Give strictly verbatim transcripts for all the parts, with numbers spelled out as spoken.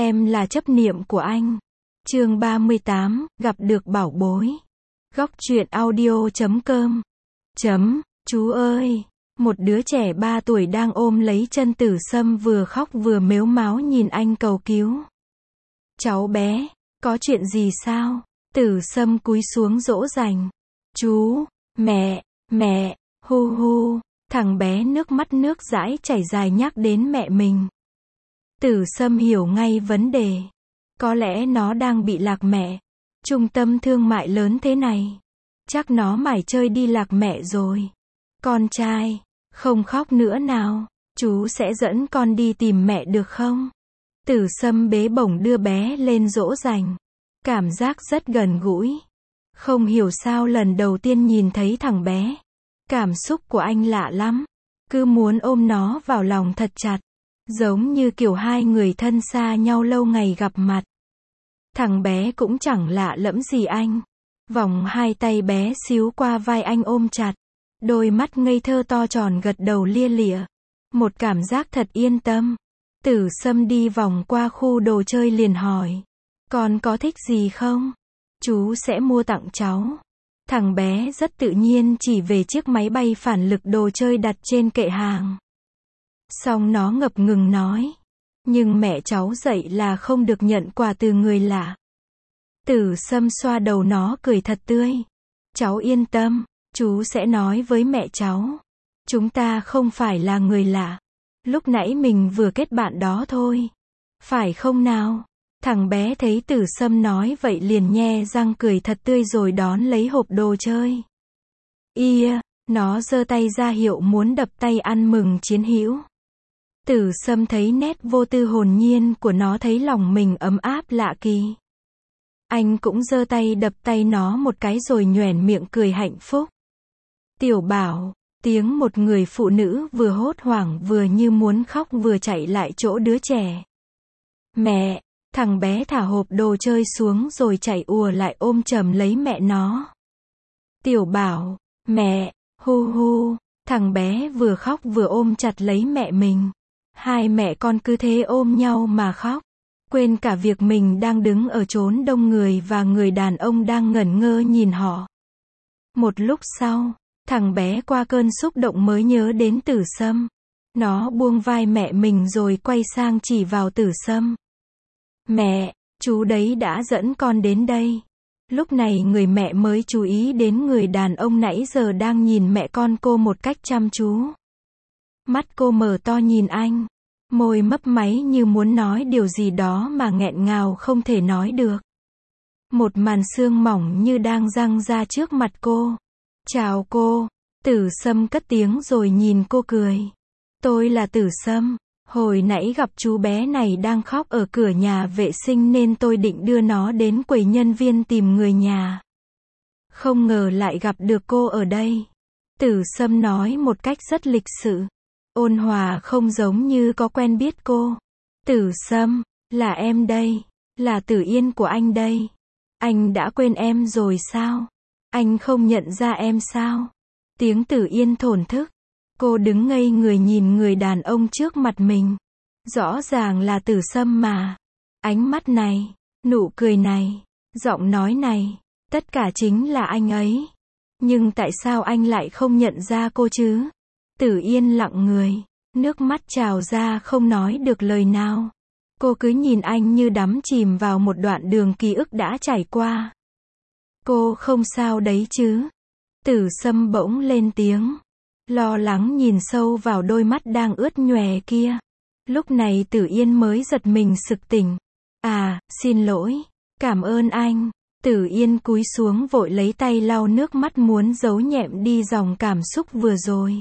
Em là chấp niệm của anh. Chương ba mươi tám, gặp được bảo bối. Góc truyện audio chấm com. Chấm, chú ơi. Một đứa trẻ ba tuổi đang ôm lấy chân Tử Sâm vừa khóc vừa mếu máo nhìn anh cầu cứu. Cháu bé, có chuyện gì sao? Tử Sâm cúi xuống dỗ dành. Chú, mẹ, mẹ, hu hu. Thằng bé nước mắt nước dãi chảy dài nhắc đến mẹ mình. Tử Sâm hiểu ngay vấn đề. Có lẽ nó đang bị lạc mẹ. Trung tâm thương mại lớn thế này. Chắc nó mải chơi đi lạc mẹ rồi. Con trai, không khóc nữa nào. Chú sẽ dẫn con đi tìm mẹ được không? Tử Sâm bế bổng đưa bé lên dỗ dành. Cảm giác rất gần gũi. Không hiểu sao lần đầu tiên nhìn thấy thằng bé. Cảm xúc của anh lạ lắm. Cứ muốn ôm nó vào lòng thật chặt. Giống như kiểu hai người thân xa nhau lâu ngày gặp mặt. Thằng bé cũng chẳng lạ lẫm gì anh. Vòng hai tay bé xíu qua vai anh ôm chặt. Đôi mắt ngây thơ to tròn gật đầu lia lịa. Một cảm giác thật yên tâm. Tử Sâm đi vòng qua khu đồ chơi liền hỏi. Con có thích gì không? Chú sẽ mua tặng cháu. Thằng bé rất tự nhiên chỉ về chiếc máy bay phản lực đồ chơi đặt trên kệ hàng. Xong nó ngập ngừng nói. Nhưng mẹ cháu dạy là không được nhận quà từ người lạ. Tử Sâm xoa đầu nó cười thật tươi. Cháu yên tâm, chú sẽ nói với mẹ cháu. Chúng ta không phải là người lạ. Lúc nãy mình vừa kết bạn đó thôi. Phải không nào? Thằng bé thấy Tử Sâm nói vậy liền nhe răng cười thật tươi rồi đón lấy hộp đồ chơi. Ia, nó giơ tay ra hiệu muốn đập tay ăn mừng chiến hữu. Tử Sâm thấy nét vô tư hồn nhiên của nó thấy lòng mình ấm áp lạ kỳ. Anh cũng giơ tay đập tay nó một cái rồi nhoẻn miệng cười hạnh phúc. Tiểu Bảo, tiếng một người phụ nữ vừa hốt hoảng vừa như muốn khóc vừa chạy lại chỗ đứa trẻ. Mẹ, thằng bé thả hộp đồ chơi xuống rồi chạy ùa lại ôm chầm lấy mẹ nó. Tiểu Bảo, mẹ, hu hu, thằng bé vừa khóc vừa ôm chặt lấy mẹ mình. Hai mẹ con cứ thế ôm nhau mà khóc. Quên cả việc mình đang đứng ở chốn đông người và người đàn ông đang ngẩn ngơ nhìn họ. Một lúc sau, thằng bé qua cơn xúc động mới nhớ đến Tử Sâm. Nó buông vai mẹ mình rồi quay sang chỉ vào Tử Sâm. Mẹ, chú đấy đã dẫn con đến đây. Lúc này người mẹ mới chú ý đến người đàn ông nãy giờ đang nhìn mẹ con cô một cách chăm chú. Mắt cô mở to nhìn anh. Môi mấp máy như muốn nói điều gì đó mà nghẹn ngào không thể nói được. Một màn sương mỏng như đang giăng ra trước mặt cô. Chào cô. Tử Sâm cất tiếng rồi nhìn cô cười. Tôi là Tử Sâm. Hồi nãy gặp chú bé này đang khóc ở cửa nhà vệ sinh nên tôi định đưa nó đến quầy nhân viên tìm người nhà. Không ngờ lại gặp được cô ở đây. Tử Sâm nói một cách rất lịch sự. Ôn hòa không giống như có quen biết cô. Tử Sâm, là em đây. Là Tử Yên của anh đây. Anh đã quên em rồi sao? Anh không nhận ra em sao? Tiếng Tử Yên thổn thức. Cô đứng ngây người nhìn người đàn ông trước mặt mình. Rõ ràng là Tử Sâm mà. Ánh mắt này, nụ cười này, giọng nói này, tất cả chính là anh ấy. Nhưng tại sao anh lại không nhận ra cô chứ? Tử Yên lặng người, nước mắt trào ra không nói được lời nào. Cô cứ nhìn anh như đắm chìm vào một đoạn đường ký ức đã trải qua. Cô không sao đấy chứ? Tử Sâm bỗng lên tiếng. Lo lắng nhìn sâu vào đôi mắt đang ướt nhòe kia. Lúc này Tử Yên mới giật mình sực tỉnh. À, xin lỗi. Cảm ơn anh. Tử Yên cúi xuống vội lấy tay lau nước mắt muốn giấu nhẹm đi dòng cảm xúc vừa rồi.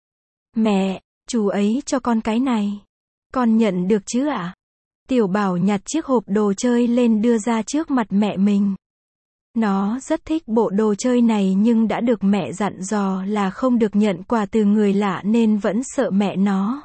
Mẹ, chú ấy cho con cái này. Con nhận được chứ ạ? À? Tiểu Bảo nhặt chiếc hộp đồ chơi lên đưa ra trước mặt mẹ mình. Nó rất thích bộ đồ chơi này nhưng đã được mẹ dặn dò là không được nhận quà từ người lạ nên vẫn sợ mẹ nó.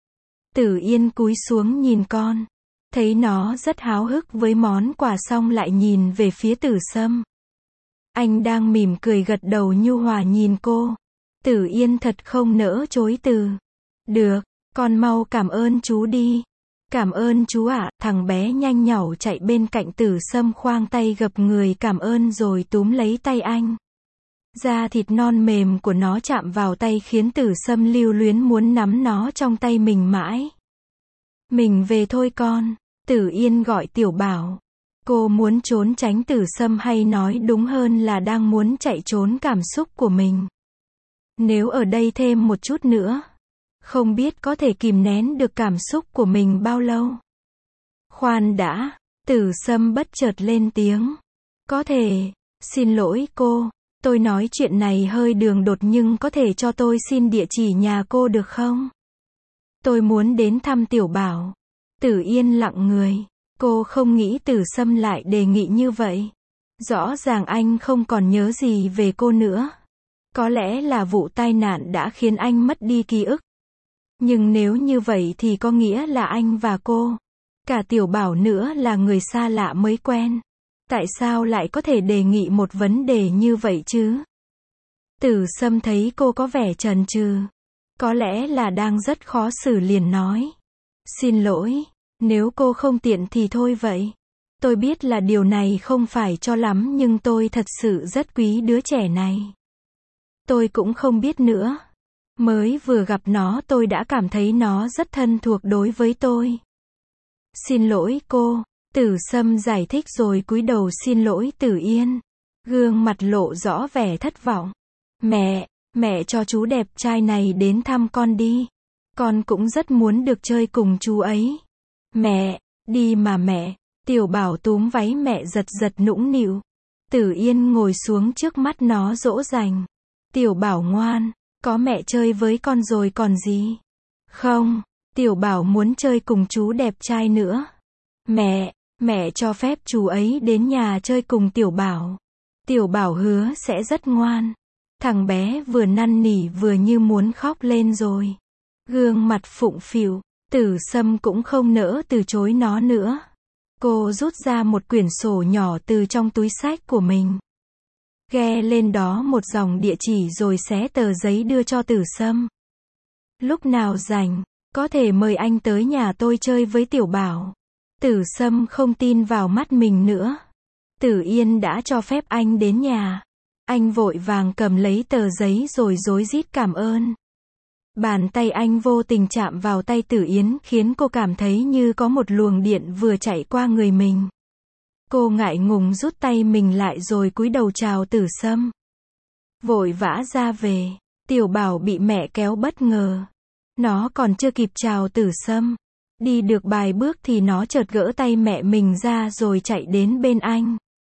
Tử Yên cúi xuống nhìn con. Thấy nó rất háo hức với món quà xong lại nhìn về phía Tử Sâm. Anh đang mỉm cười gật đầu nhu hòa nhìn cô. Tử Yên thật không nỡ chối từ. Được, con mau cảm ơn chú đi. Cảm ơn chú ạ, thằng bé nhanh nhảu chạy bên cạnh Tử Sâm khoang tay gập người cảm ơn rồi túm lấy tay anh. Da thịt non mềm của nó chạm vào tay khiến Tử Sâm lưu luyến muốn nắm nó trong tay mình mãi. Mình về thôi con, Tử Yên gọi Tiểu Bảo. Cô muốn trốn tránh Tử Sâm hay nói đúng hơn là đang muốn chạy trốn cảm xúc của mình. Nếu ở đây thêm một chút nữa, không biết có thể kìm nén được cảm xúc của mình bao lâu. Khoan đã, Tử Sâm bất chợt lên tiếng. Có thể, xin lỗi cô, tôi nói chuyện này hơi đường đột nhưng có thể cho tôi xin địa chỉ nhà cô được không? Tôi muốn đến thăm Tiểu Bảo. Tử Yên lặng người. Cô không nghĩ Tử Sâm lại đề nghị như vậy. Rõ ràng anh không còn nhớ gì về cô nữa. Có lẽ là vụ tai nạn đã khiến anh mất đi ký ức. Nhưng nếu như vậy thì có nghĩa là anh và cô, cả Tiểu Bảo nữa là người xa lạ mới quen. Tại sao lại có thể đề nghị một vấn đề như vậy chứ? Tử Sâm thấy cô có vẻ chần chừ. Có lẽ là đang rất khó xử liền nói. Xin lỗi, nếu cô không tiện thì thôi vậy. Tôi biết là điều này không phải cho lắm nhưng tôi thật sự rất quý đứa trẻ này. Tôi cũng không biết nữa. Mới vừa gặp nó tôi đã cảm thấy nó rất thân thuộc đối với tôi. Xin lỗi cô, Tử Sâm giải thích rồi cúi đầu xin lỗi Tử Yên. Gương mặt lộ rõ vẻ thất vọng. Mẹ, mẹ cho chú đẹp trai này đến thăm con đi. Con cũng rất muốn được chơi cùng chú ấy. Mẹ, đi mà mẹ. Tiểu Bảo túm váy mẹ giật giật nũng nịu. Tử Yên ngồi xuống trước mắt nó dỗ dành. Tiểu Bảo ngoan, có mẹ chơi với con rồi còn gì. Không, Tiểu Bảo muốn chơi cùng chú đẹp trai nữa. Mẹ, mẹ cho phép chú ấy đến nhà chơi cùng Tiểu Bảo. Tiểu Bảo hứa sẽ rất ngoan. Thằng bé vừa năn nỉ vừa như muốn khóc lên rồi. Gương mặt phụng phịu, Tử Sâm cũng không nỡ từ chối nó nữa. Cô rút ra một quyển sổ nhỏ từ trong túi xách của mình. Ghe lên đó một dòng địa chỉ rồi xé tờ giấy đưa cho Tử Sâm. Lúc nào rảnh, có thể mời anh tới nhà tôi chơi với Tiểu Bảo. Tử Sâm không tin vào mắt mình nữa. Tử Yên đã cho phép anh đến nhà. Anh vội vàng cầm lấy tờ giấy rồi rối rít cảm ơn. Bàn tay anh vô tình chạm vào tay Tử Yến khiến cô cảm thấy như có một luồng điện vừa chạy qua người mình. Cô ngại ngùng rút tay mình lại rồi cúi đầu chào Tử Sâm. Vội vã ra về, Tiểu Bảo bị mẹ kéo bất ngờ. Nó còn chưa kịp chào Tử Sâm. Đi được vài bước thì nó chợt gỡ tay mẹ mình ra rồi chạy đến bên anh.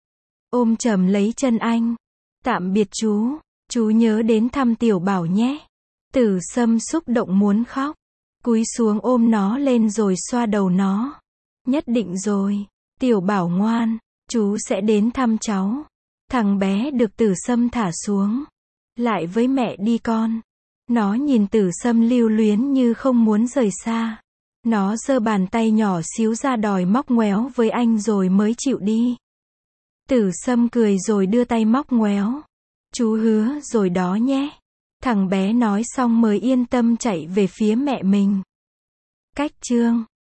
Ôm chầm lấy chân anh. Tạm biệt chú, chú nhớ đến thăm Tiểu Bảo nhé. Tử Sâm xúc động muốn khóc. Cúi xuống ôm nó lên rồi xoa đầu nó. Nhất định rồi, Tiểu Bảo ngoan, chú sẽ đến thăm cháu. Thằng bé được Tử Sâm thả xuống. Lại với mẹ đi con. Nó nhìn Tử Sâm lưu luyến như không muốn rời xa. Nó giơ bàn tay nhỏ xíu ra đòi móc ngoéo với anh rồi mới chịu đi. Tử Sâm cười rồi đưa tay móc ngoéo. Chú hứa rồi đó nhé. Thằng bé nói xong mới yên tâm chạy về phía mẹ mình. Cách chương